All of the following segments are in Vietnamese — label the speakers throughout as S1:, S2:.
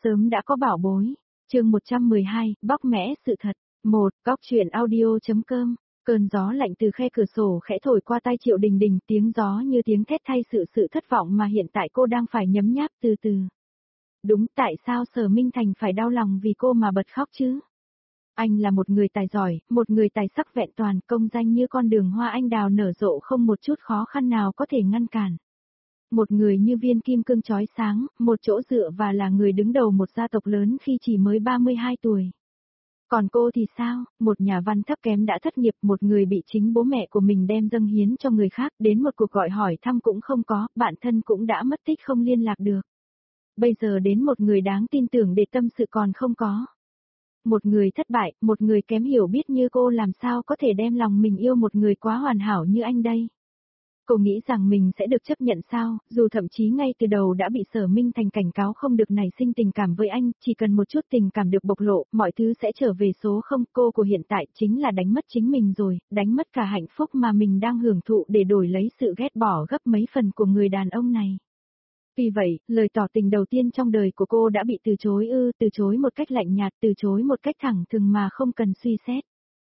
S1: sớm đã có bảo bối. Chương 112, bóc mẽ sự thật. 1. Góc truyện audio.com. Cơn gió lạnh từ khe cửa sổ khẽ thổi qua tai Triệu Đình Đình, tiếng gió như tiếng thét thay sự thất vọng mà hiện tại cô đang phải nhấm nháp từ từ. Đúng, tại sao Sở Minh Thành phải đau lòng vì cô mà bật khóc chứ? Anh là một người tài giỏi, một người tài sắc vẹn toàn, công danh như con đường hoa anh đào nở rộ không một chút khó khăn nào có thể ngăn cản. Một người như viên kim cương chói sáng, một chỗ dựa và là người đứng đầu một gia tộc lớn khi chỉ mới 32 tuổi. Còn cô thì sao, một nhà văn thấp kém đã thất nghiệp, một người bị chính bố mẹ của mình đem dâng hiến cho người khác, đến một cuộc gọi hỏi thăm cũng không có, bạn thân cũng đã mất tích không liên lạc được. Bây giờ đến một người đáng tin tưởng để tâm sự còn không có. Một người thất bại, một người kém hiểu biết như cô làm sao có thể đem lòng mình yêu một người quá hoàn hảo như anh đây. Cô nghĩ rằng mình sẽ được chấp nhận sao, dù thậm chí ngay từ đầu đã bị Sở Minh Thành cảnh cáo không được nảy sinh tình cảm với anh, chỉ cần một chút tình cảm được bộc lộ, mọi thứ sẽ trở về số không. Cô của hiện tại chính là đánh mất chính mình rồi, đánh mất cả hạnh phúc mà mình đang hưởng thụ để đổi lấy sự ghét bỏ gấp mấy phần của người đàn ông này. Vì vậy, lời tỏ tình đầu tiên trong đời của cô đã bị từ chối một cách lạnh nhạt, từ chối một cách thẳng thừng mà không cần suy xét.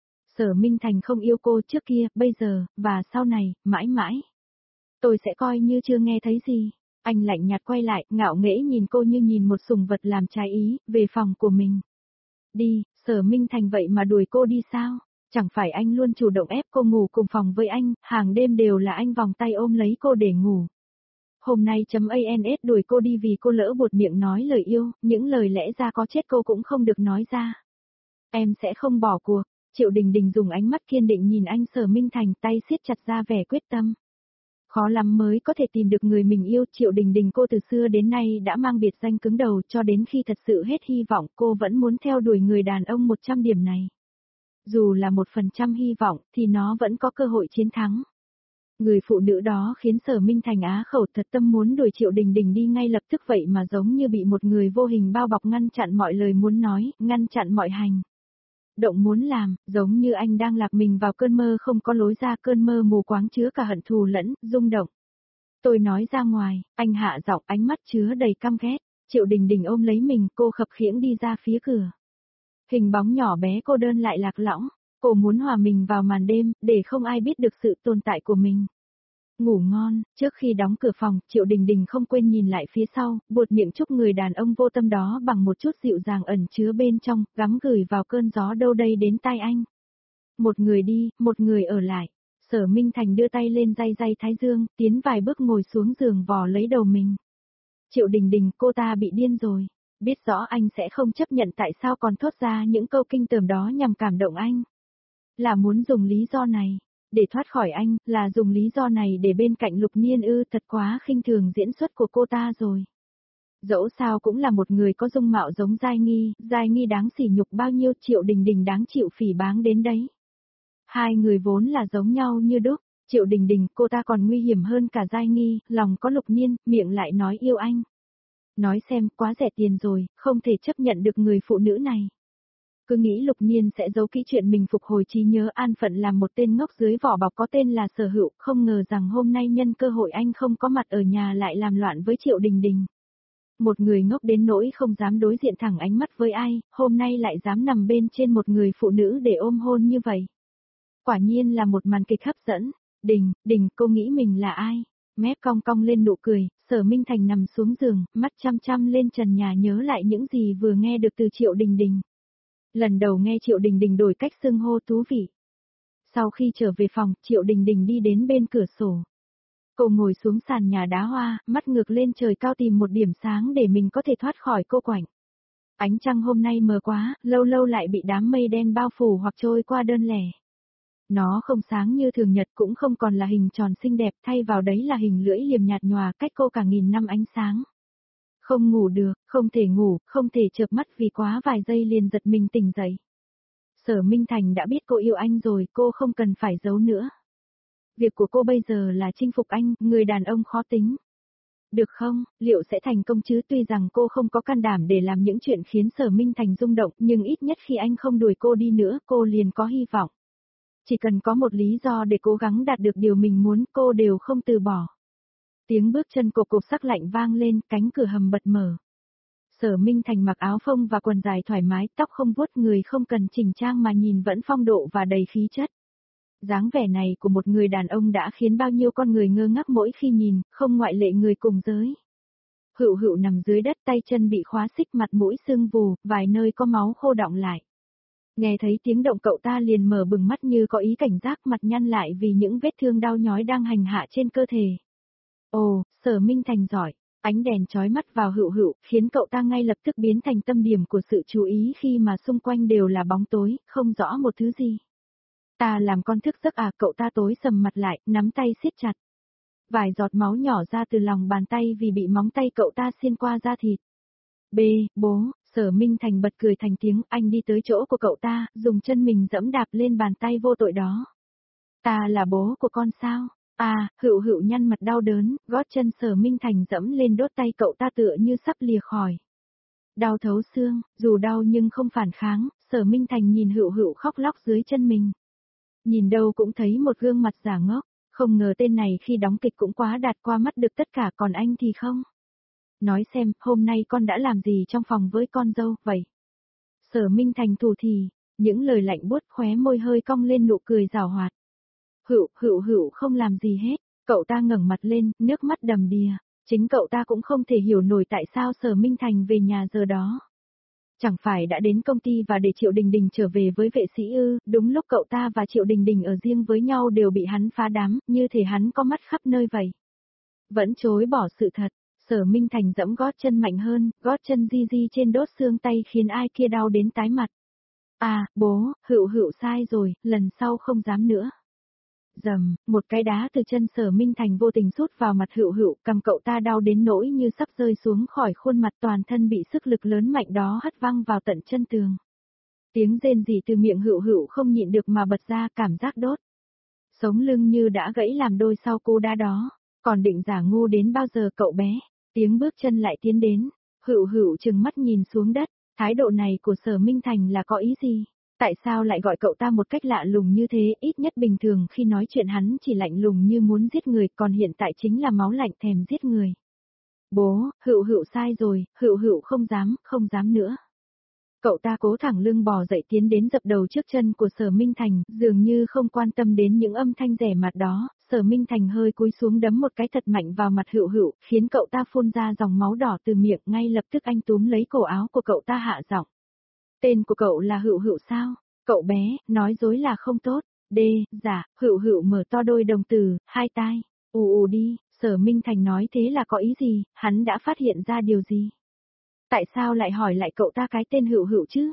S1: Sở Minh Thành không yêu cô trước kia, bây giờ, và sau này, mãi mãi. Tôi sẽ coi như chưa nghe thấy gì. Anh lạnh nhạt quay lại, ngạo nghễ nhìn cô như nhìn một sủng vật làm trái ý, về phòng của mình. Đi, Sở Minh Thành vậy mà đuổi cô đi sao? Chẳng phải anh luôn chủ động ép cô ngủ cùng phòng với anh, hàng đêm đều là anh vòng tay ôm lấy cô để ngủ. Hôm nay .ans đuổi cô đi vì cô lỡ buột miệng nói lời yêu, những lời lẽ ra có chết cô cũng không được nói ra. Em sẽ không bỏ cuộc. Triệu Đình Đình dùng ánh mắt kiên định nhìn anh Sở Minh Thành, tay siết chặt ra vẻ quyết tâm. Khó lắm mới có thể tìm được người mình yêu. Triệu Đình Đình cô từ xưa đến nay đã mang biệt danh cứng đầu, cho đến khi thật sự hết hy vọng cô vẫn muốn theo đuổi người đàn ông 100 điểm này. Dù là 1% hy vọng thì nó vẫn có cơ hội chiến thắng. Người phụ nữ đó khiến Sở Minh Thành á khẩu, thật tâm muốn đuổi Triệu Đình Đình đi ngay lập tức, vậy mà giống như bị một người vô hình bao bọc, ngăn chặn mọi lời muốn nói, ngăn chặn mọi hành động muốn làm, giống như anh đang lạc mình vào cơn mơ không có lối ra, cơn mơ mù quáng chứa cả hận thù lẫn rung động. Tôi nói ra ngoài, anh hạ giọng, ánh mắt chứa đầy căm ghét. Triệu Đình Đình ôm lấy mình, cô khập khiễng đi ra phía cửa. Hình bóng nhỏ bé cô đơn lại lạc lõng, cô muốn hòa mình vào màn đêm, để không ai biết được sự tồn tại của mình. Ngủ ngon. Trước khi đóng cửa phòng, Triệu Đình Đình không quên nhìn lại phía sau, buột miệng chúc người đàn ông vô tâm đó bằng một chút dịu dàng ẩn chứa bên trong, gắm gửi vào cơn gió đâu đây đến tai anh. Một người đi, một người ở lại. Sở Minh Thành đưa tay lên day thái dương, tiến vài bước ngồi xuống giường vò lấy đầu mình. Triệu Đình Đình, cô ta bị điên rồi. Biết rõ anh sẽ không chấp nhận, tại sao còn thốt ra những câu kinh tởm đó nhằm cảm động anh. Là muốn dùng lý do này để thoát khỏi anh, là dùng lý do này để bên cạnh Lục Niên ư? Thật quá khinh thường diễn xuất của cô ta rồi. Dẫu sao cũng là một người có dung mạo giống Giai Nghi đáng sỉ nhục bao nhiêu, Triệu Đình Đình đáng chịu phỉ báng đến đấy. Hai người vốn là giống nhau như đúc, Triệu Đình Đình, cô ta còn nguy hiểm hơn cả Giai Nghi, lòng có Lục Niên, miệng lại nói yêu anh. Nói xem, quá rẻ tiền rồi, không thể chấp nhận được người phụ nữ này. Cứ nghĩ Lục Niên sẽ giấu kỹ chuyện mình phục hồi trí nhớ, an phận làm một tên ngốc dưới vỏ bọc có tên là Sở Hữu, không ngờ rằng hôm nay nhân cơ hội anh không có mặt ở nhà lại làm loạn với Triệu Đình Đình. Một người ngốc đến nỗi không dám đối diện thẳng ánh mắt với ai, hôm nay lại dám nằm bên trên một người phụ nữ để ôm hôn như vậy. Quả nhiên là một màn kịch hấp dẫn. Đình, cô nghĩ mình là ai? Mép cong cong lên nụ cười, Sở Minh Thành nằm xuống giường, mắt chăm chăm lên trần nhà nhớ lại những gì vừa nghe được từ Triệu Đình Đình. Lần đầu nghe Triệu Đình Đình đổi cách xưng hô thú vị. Sau khi trở về phòng, Triệu Đình Đình đi đến bên cửa sổ. Cô ngồi xuống sàn nhà đá hoa, mắt ngược lên trời cao tìm một điểm sáng để mình có thể thoát khỏi cô quạnh. Ánh trăng hôm nay mờ quá, lâu lâu lại bị đám mây đen bao phủ hoặc trôi qua đơn lẻ. Nó không sáng như thường nhật, cũng không còn là hình tròn xinh đẹp, thay vào đấy là hình lưỡi liềm nhạt nhòa, cách cô cả nghìn năm ánh sáng. Không ngủ được, không thể ngủ, không thể chợp mắt vì quá vài giây liền giật mình tỉnh dậy. Sở Minh Thành đã biết cô yêu anh rồi, cô không cần phải giấu nữa. Việc của cô bây giờ là chinh phục anh, người đàn ông khó tính. Được không, liệu sẽ thành công chứ? Tuy rằng cô không có can đảm để làm những chuyện khiến Sở Minh Thành rung động, nhưng ít nhất khi anh không đuổi cô đi nữa, cô liền có hy vọng. Chỉ cần có một lý do để cố gắng đạt được điều mình muốn, cô đều không từ bỏ. Tiếng bước chân cộp cộp sắc lạnh vang lên, cánh cửa hầm bật mở. Sở Minh Thành mặc áo phông và quần dài thoải mái, tóc không vuốt, người không cần chỉnh trang mà nhìn vẫn phong độ và đầy khí chất. Dáng vẻ này của một người đàn ông đã khiến bao nhiêu con người ngơ ngác mỗi khi nhìn, không ngoại lệ người cùng giới. Hựu Hựu nằm dưới đất, tay chân bị khóa xích, mặt mũi sưng vù, vài nơi có máu khô đọng lại. Nghe thấy tiếng động cậu ta liền mở bừng mắt như có ý cảnh giác, mặt nhăn lại vì những vết thương đau nhói đang hành hạ trên cơ thể. Ồ, Sở Minh Thành giỏi. Ánh đèn chói mắt vào Hựu Hựu, khiến cậu ta ngay lập tức biến thành tâm điểm của sự chú ý khi mà xung quanh đều là bóng tối, không rõ một thứ gì. Ta làm con thức giấc à, cậu ta tối sầm mặt lại, nắm tay siết chặt. Vài giọt máu nhỏ ra từ lòng bàn tay vì bị móng tay cậu ta xiên qua da thịt. Bố, Sở Minh Thành bật cười thành tiếng, anh đi tới chỗ của cậu ta, dùng chân mình dẫm đạp lên bàn tay vô tội đó. Ta là bố của con sao? À, Hựu Hựu nhăn mặt đau đớn, gót chân Sở Minh Thành dẫm lên đốt tay cậu ta tựa như sắp lìa khỏi. Đau thấu xương, dù đau nhưng không phản kháng, Sở Minh Thành nhìn Hựu Hựu khóc lóc dưới chân mình. Nhìn đâu cũng thấy một gương mặt giả ngốc, không ngờ tên này khi đóng kịch cũng quá đạt qua mắt được tất cả, còn anh thì không. Nói xem, hôm nay con đã làm gì trong phòng với con dâu, vậy? Sở Minh Thành thủ thỉ, những lời lạnh buốt, khóe môi hơi cong lên nụ cười giảo hoạt. Hựu không làm gì hết, cậu ta ngẩng mặt lên, nước mắt đầm đìa, chính cậu ta cũng không thể hiểu nổi tại sao Sở Minh Thành về nhà giờ đó. Chẳng phải đã đến công ty và để Triệu Đình Đình trở về với vệ sĩ ư, đúng lúc cậu ta và Triệu Đình Đình ở riêng với nhau đều bị hắn phá đám, như thể hắn có mắt khắp nơi vậy. Vẫn chối bỏ sự thật, Sở Minh Thành giẫm gót chân mạnh hơn, gót chân di di trên đốt xương tay khiến ai kia đau đến tái mặt. À, bố, Hựu sai rồi, lần sau không dám nữa. Dầm, một cái đá từ chân Sở Minh Thành vô tình sút vào mặt Hựu, cầm cậu ta đau đến nỗi như sắp rơi xuống khỏi khuôn mặt, toàn thân bị sức lực lớn mạnh đó hất văng vào tận chân tường. Tiếng rên rỉ từ miệng Hựu không nhịn được mà bật ra, cảm giác đốt. Sống lưng như đã gãy làm đôi sau cú đá đó, còn định giả ngu đến bao giờ cậu bé? Tiếng bước chân lại tiến đến, Hựu trừng mắt nhìn xuống đất, thái độ này của Sở Minh Thành là có ý gì? Tại sao lại gọi cậu ta một cách lạ lùng như thế, ít nhất bình thường khi nói chuyện hắn chỉ lạnh lùng như muốn giết người, còn hiện tại chính là máu lạnh thèm giết người. Bố, Hựu sai rồi, Hựu không dám nữa. Cậu ta cố thẳng lưng bò dậy tiến đến dập đầu trước chân của Sở Minh Thành, dường như không quan tâm đến những âm thanh rẻ mạt đó, Sở Minh Thành hơi cúi xuống đấm một cái thật mạnh vào mặt Hựu, khiến cậu ta phun ra dòng máu đỏ từ miệng, ngay lập tức anh túm lấy cổ áo của cậu ta hạ giọng. Tên của cậu là Hựu sao? Cậu bé, nói dối là không tốt. Dạ, Hựu mở to đôi đồng tử, hai tai. Ù đi, Sở Minh Thành nói thế là có ý gì, hắn đã phát hiện ra điều gì? Tại sao lại hỏi lại cậu ta cái tên Hựu chứ?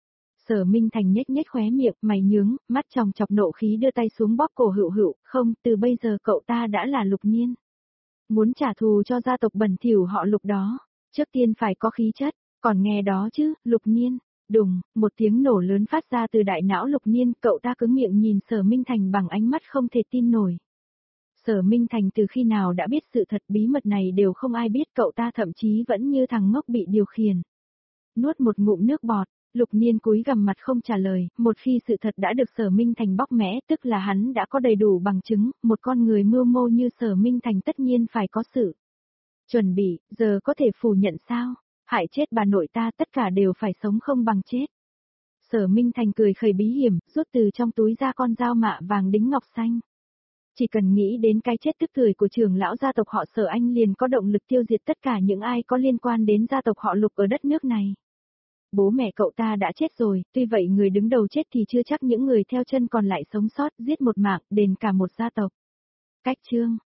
S1: Sở Minh Thành nhếch khóe miệng, mày nhướng, mắt tròng chọc nộ khí đưa tay xuống bóp cổ Hựu, không, từ bây giờ cậu ta đã là Lục Niên. Muốn trả thù cho gia tộc bẩn thỉu họ Lục đó, trước tiên phải có khí chất, còn nghe đó chứ, Lục Niên. Đùng, một tiếng nổ lớn phát ra từ đại não Lục Niên, cậu ta cứng miệng nhìn Sở Minh Thành bằng ánh mắt không thể tin nổi. Sở Minh Thành từ khi nào đã biết sự thật, bí mật này đều không ai biết, cậu ta thậm chí vẫn như thằng ngốc bị điều khiển. Nuốt một ngụm nước bọt, Lục Niên cúi gằm mặt không trả lời, một khi sự thật đã được Sở Minh Thành bóc mẽ, tức là hắn đã có đầy đủ bằng chứng, một con người mưu mô như Sở Minh Thành tất nhiên phải có sự chuẩn bị, giờ có thể phủ nhận sao? Hại chết bà nội ta, tất cả đều phải sống không bằng chết. Sở Minh Thành cười khẩy bí hiểm, rút từ trong túi ra con dao mạ vàng đính ngọc xanh. Chỉ cần nghĩ đến cái chết tức tưởi của trưởng lão gia tộc họ Sở, anh liền có động lực tiêu diệt tất cả những ai có liên quan đến gia tộc họ Lục ở đất nước này. Bố mẹ cậu ta đã chết rồi, tuy vậy người đứng đầu chết thì chưa chắc những người theo chân còn lại sống sót, giết một mạng, đền cả một gia tộc. Cách chương